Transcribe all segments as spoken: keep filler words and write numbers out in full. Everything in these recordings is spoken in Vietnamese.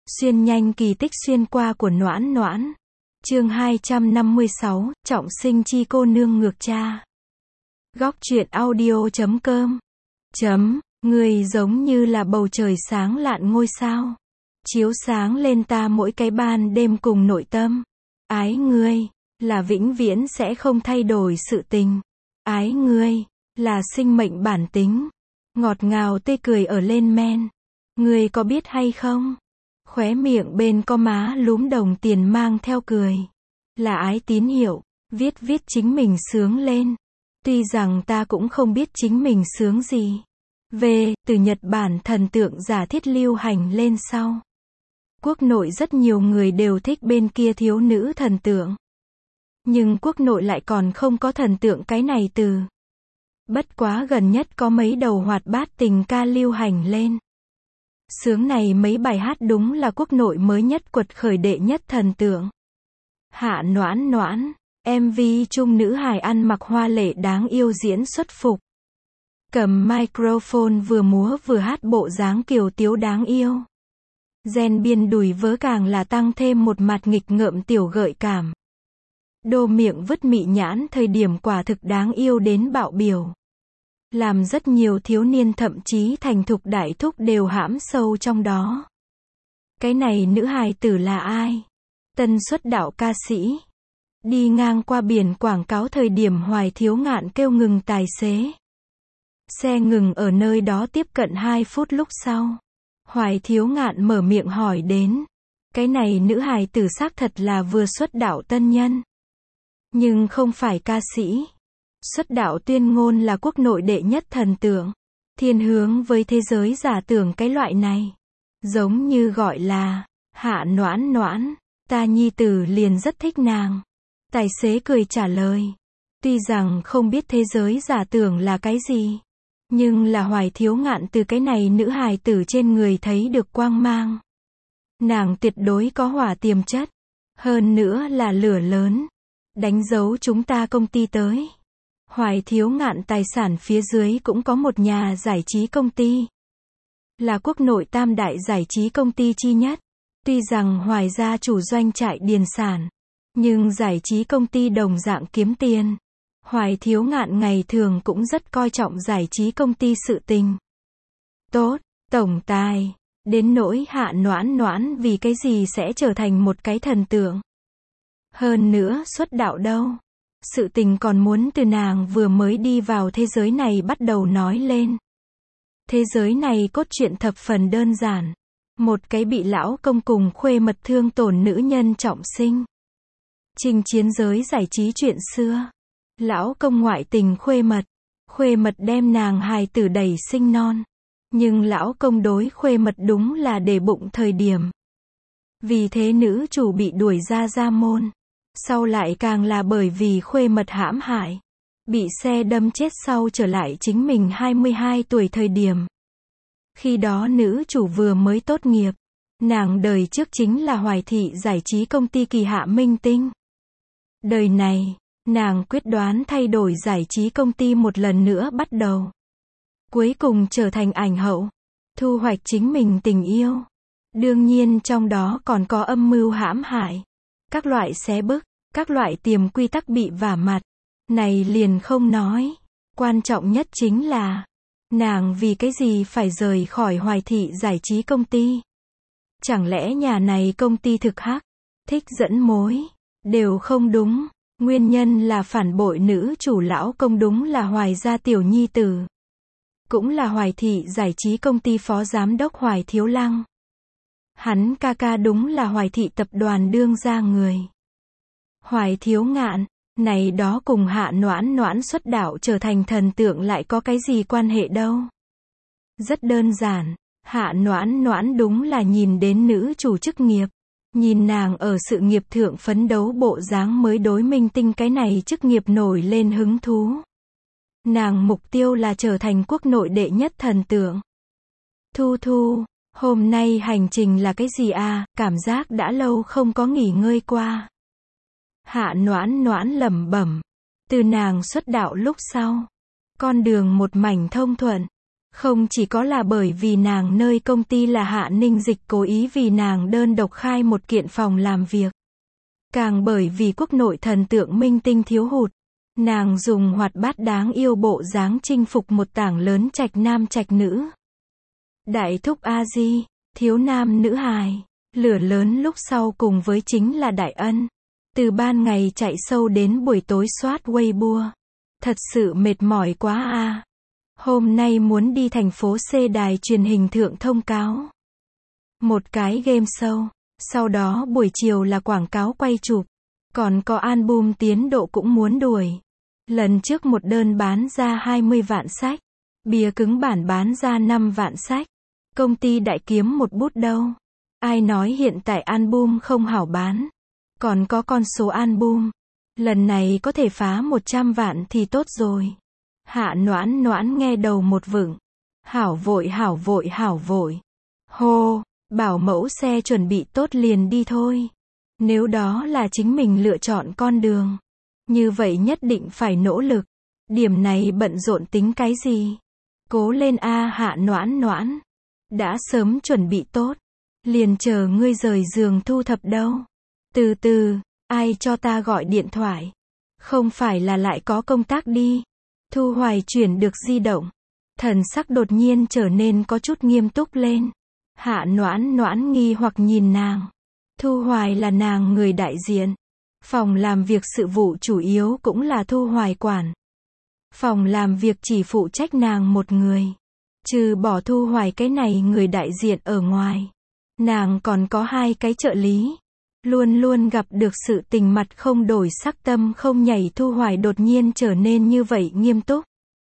Xuyên nhanh kỳ tích xuyên qua của Noãn Noãn. Chương hai trăm năm mươi sáu, trọng sinh chi cô nương ngược cha. Góc truyện audio chấm com. Chấm, người giống như là bầu trời sáng lạn ngôi sao. Chiếu sáng lên ta mỗi cái ban đêm cùng nội tâm. Ái ngươi, là vĩnh viễn sẽ không thay đổi sự tình. Ái ngươi, là sinh mệnh bản tính. Ngọt ngào tươi cười ở lên men. Ngươi có biết hay không? Khóe miệng bên có má lúm đồng tiền mang theo cười. Là ái tín hiệu, viết viết chính mình sướng lên. Tuy rằng ta cũng không biết chính mình sướng gì. Về, từ Nhật Bản thần tượng giả thiết lưu hành lên sau. Quốc nội rất nhiều người đều thích bên kia thiếu nữ thần tượng. Nhưng quốc nội lại còn không có thần tượng cái này từ. Bất quá gần nhất có mấy đầu hoạt bát tình ca lưu hành lên. Sướng này mấy bài hát đúng là quốc nội mới nhất quật khởi đệ nhất thần tượng. Hạ Noãn Noãn, em vê chung nữ hài ăn mặc hoa lệ đáng yêu diễn xuất phục. Cầm microphone vừa múa vừa hát bộ dáng kiều tiếu đáng yêu. Gen biên đùi vớ càng là tăng thêm một mặt nghịch ngợm tiểu gợi cảm. Đô miệng vứt mị nhãn thời điểm quả thực đáng yêu đến bạo biểu. Làm rất nhiều thiếu niên thậm chí thành thục đại thúc đều hãm sâu trong đó. Cái này nữ hài tử là ai? Tân xuất đạo ca sĩ. Đi ngang qua biển quảng cáo thời điểm Hoài Thiếu Ngạn kêu ngừng tài xế. Xe ngừng ở nơi đó tiếp cận hai phút lúc sau. Hoài Thiếu Ngạn mở miệng hỏi đến. Cái này nữ hài tử xác thật là vừa xuất đạo tân nhân. Nhưng không phải ca sĩ. Xuất đạo tuyên ngôn là quốc nội đệ nhất thần tượng. Thiên hướng với thế giới giả tưởng cái loại này. Giống như gọi là, Hạ Noãn Noãn, ta nhi tử liền rất thích nàng. Tài xế cười trả lời. Tuy rằng không biết thế giới giả tưởng là cái gì. Nhưng là Hoài Thiếu Ngạn từ cái này nữ hài tử trên người thấy được quang mang. Nàng tuyệt đối có hỏa tiềm chất. Hơn nữa là lửa lớn. Đánh dấu chúng ta công ty tới. Hoài Thiếu Ngạn tài sản phía dưới cũng có một nhà giải trí công ty. Là quốc nội tam đại giải trí công ty chi nhất. Tuy rằng Hoài gia chủ doanh trại điền sản. Nhưng giải trí công ty đồng dạng kiếm tiền. Hoài Thiếu Ngạn ngày thường cũng rất coi trọng giải trí công ty sự tình. Tốt, tổng tài. Đến nỗi Hạ Noãn Noãn vì cái gì sẽ trở thành một cái thần tượng. Hơn nữa xuất đạo đâu. Sự tình còn muốn từ nàng vừa mới đi vào thế giới này bắt đầu nói lên. Thế giới này cốt truyện thập phần đơn giản. Một cái bị lão công cùng khuê mật thương tổn nữ nhân trọng sinh. Trình chiến giới giải trí chuyện xưa. Lão công ngoại tình khuê mật. Khuê mật đem nàng hài tử đẩy sinh non. Nhưng lão công đối khuê mật đúng là để bụng thời điểm. Vì thế nữ chủ bị đuổi ra gia môn. Sau lại càng là bởi vì khuê mật hãm hại. Bị xe đâm chết sau trở lại chính mình hai mươi hai tuổi thời điểm. Khi đó nữ chủ vừa mới tốt nghiệp. Nàng đời trước chính là Hoài thị giải trí công ty kỳ hạ minh tinh. Đời này, nàng quyết đoán thay đổi giải trí công ty một lần nữa bắt đầu. Cuối cùng trở thành ảnh hậu. Thu hoạch chính mình tình yêu. Đương nhiên trong đó còn có âm mưu hãm hại. Các loại xé bức, các loại tiềm quy tắc bị vả mặt. Này liền không nói. Quan trọng nhất chính là, nàng vì cái gì phải rời khỏi Hoài thị giải trí công ty. Chẳng lẽ nhà này công ty thực hắc, thích dẫn mối, đều không đúng. Nguyên nhân là phản bội nữ chủ lão công đúng là Hoài gia tiểu nhi tử. Cũng là Hoài thị giải trí công ty phó giám đốc Hoài Thiếu Lăng. Hắn ca ca đúng là Hoài thị tập đoàn đương gia người. Hoài Thiếu Ngạn, này đó cùng Hạ Noãn Noãn xuất đạo trở thành thần tượng lại có cái gì quan hệ đâu. Rất đơn giản, Hạ Noãn Noãn đúng là nhìn đến nữ chủ chức nghiệp. Nhìn nàng ở sự nghiệp thượng phấn đấu bộ dáng mới đối minh tinh cái này chức nghiệp nổi lên hứng thú. Nàng mục tiêu là trở thành quốc nội đệ nhất thần tượng. Thu Thu, hôm nay hành trình là cái gì à, cảm giác đã lâu không có nghỉ ngơi qua. Hạ Noãn Noãn lẩm bẩm. Từ nàng xuất đạo lúc sau. Con đường một mảnh thông thuận. Không chỉ có là bởi vì nàng nơi công ty là Hạ Ninh Dịch cố ý vì nàng đơn độc khai một kiện phòng làm việc. Càng bởi vì quốc nội thần tượng minh tinh thiếu hụt. Nàng dùng hoạt bát đáng yêu bộ dáng chinh phục một tảng lớn trạch nam trạch nữ. Đại thúc A Di, thiếu nam nữ hài. Lửa lớn lúc sau cùng với chính là Đại Ân. Từ ban ngày chạy sâu đến buổi tối soát Weibo. Thật sự mệt mỏi quá a. À. Hôm nay muốn đi thành phố C đài truyền hình thượng thông cáo. Một cái game show. Sau đó buổi chiều là quảng cáo quay chụp. Còn có album tiến độ cũng muốn đuổi. Lần trước một đơn bán ra hai mươi vạn sách. Bìa cứng bản bán ra năm vạn sách. Công ty đại kiếm một bút đâu. Ai nói hiện tại album không hảo bán. Còn có con số album. Lần này có thể phá một trăm vạn thì tốt rồi. Hạ Noãn Noãn nghe đầu một vựng. Hảo vội hảo vội hảo vội. Hô, bảo mẫu xe chuẩn bị tốt liền đi thôi. Nếu đó là chính mình lựa chọn con đường. Như vậy nhất định phải nỗ lực. Điểm này bận rộn tính cái gì? Cố lên a Hạ Noãn Noãn. Đã sớm chuẩn bị tốt. Liền chờ ngươi rời giường thu thập đâu. Từ từ, ai cho ta gọi điện thoại? Không phải là lại có công tác đi. Thu Hoài chuyển được di động. Thần sắc đột nhiên trở nên có chút nghiêm túc lên. Hạ Noãn Noãn nghi hoặc nhìn nàng. Thu Hoài là nàng người đại diện. Phòng làm việc sự vụ chủ yếu cũng là Thu Hoài quản. Phòng làm việc chỉ phụ trách nàng một người. Trừ bỏ Thu Hoài cái này người đại diện ở ngoài. Nàng còn có hai cái trợ lý. Luôn luôn gặp được sự tình mặt không đổi sắc tâm không nhảy. Thu Hoài đột nhiên trở nên như vậy nghiêm túc.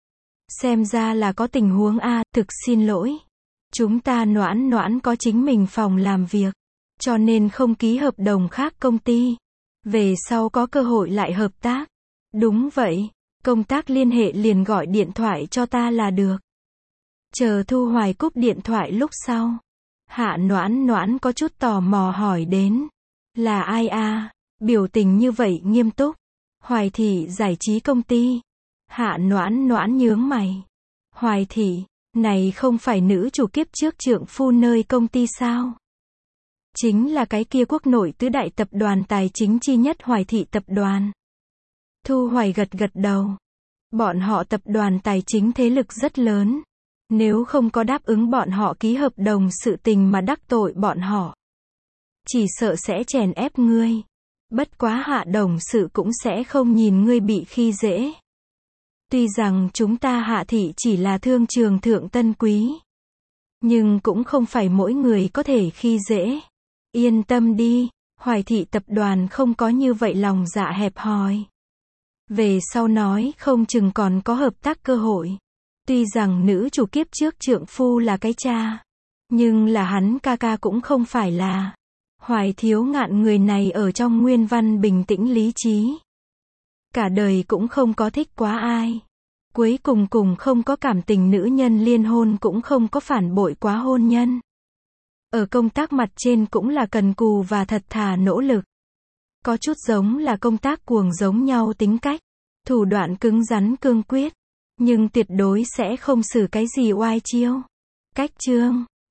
Xem ra là có tình huống a, thực xin lỗi. Chúng ta Noãn Noãn có chính mình phòng làm việc. Cho nên không ký hợp đồng khác công ty. Về sau có cơ hội lại hợp tác. Đúng vậy, công tác liên hệ liền gọi điện thoại cho ta là được. Chờ Thu Hoài cúp điện thoại lúc sau. Hạ Noãn Noãn có chút tò mò hỏi đến. Là ai a? Biểu tình như vậy nghiêm túc. Hoài Thị giải trí công ty. Hạ Noãn Noãn nhướng mày. Hoài Thị, này không phải nữ chủ kiếp trước trượng phu nơi công ty sao? Chính là cái kia quốc nội tứ đại tập đoàn tài chính chi nhất Hoài Thị tập đoàn. Thu Hoài gật gật đầu. Bọn họ tập đoàn tài chính thế lực rất lớn. Nếu không có đáp ứng bọn họ ký hợp đồng sự tình mà đắc tội bọn họ. Chỉ sợ sẽ chèn ép ngươi. Bất quá Hạ đồng sự cũng sẽ không nhìn ngươi bị khi dễ. Tuy rằng chúng ta Hạ Thị chỉ là thương trường thượng tân quý. Nhưng cũng không phải mỗi người có thể khi dễ. Yên tâm đi, Hoài Thị tập đoàn không có như vậy lòng dạ hẹp hòi. Về sau nói không chừng còn có hợp tác cơ hội. Tuy rằng nữ chủ kiếp trước trượng phu là cái cha. Nhưng là hắn ca ca cũng không phải là. Hoài Thiếu Ngạn người này ở trong nguyên văn bình tĩnh lý trí. Cả đời cũng không có thích quá ai. Cuối cùng cùng không có cảm tình nữ nhân liên hôn cũng không có phản bội quá hôn nhân. Ở công tác mặt trên cũng là cần cù và thật thà nỗ lực. Có chút giống là công tác cuồng giống nhau tính cách. Thủ đoạn cứng rắn cương quyết. Nhưng tuyệt đối sẽ không xử cái gì oai chiêu. Cách chương